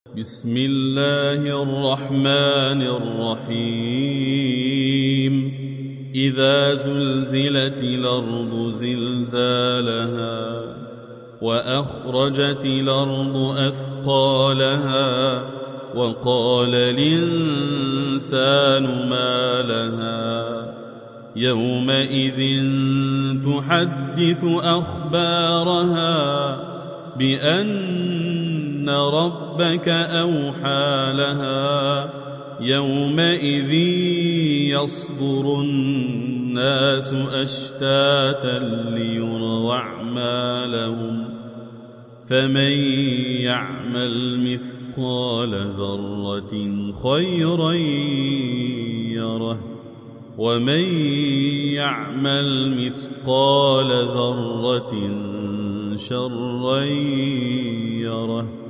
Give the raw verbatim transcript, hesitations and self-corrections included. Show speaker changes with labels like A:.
A: بسم الله الرحمن الرحيم إذا زلزلت الأرض زلزالها وأخرجت الأرض أثقالها وقال الإنسان ما لها يومئذ تحدث أخبارها بأن ربك أوحى لها يومئذ يصدر الناس أشتاتا ليروا أعمالهم فمن يعمل مثقال ذرة خيرا يره ومن يعمل مثقال ذرة شرا يره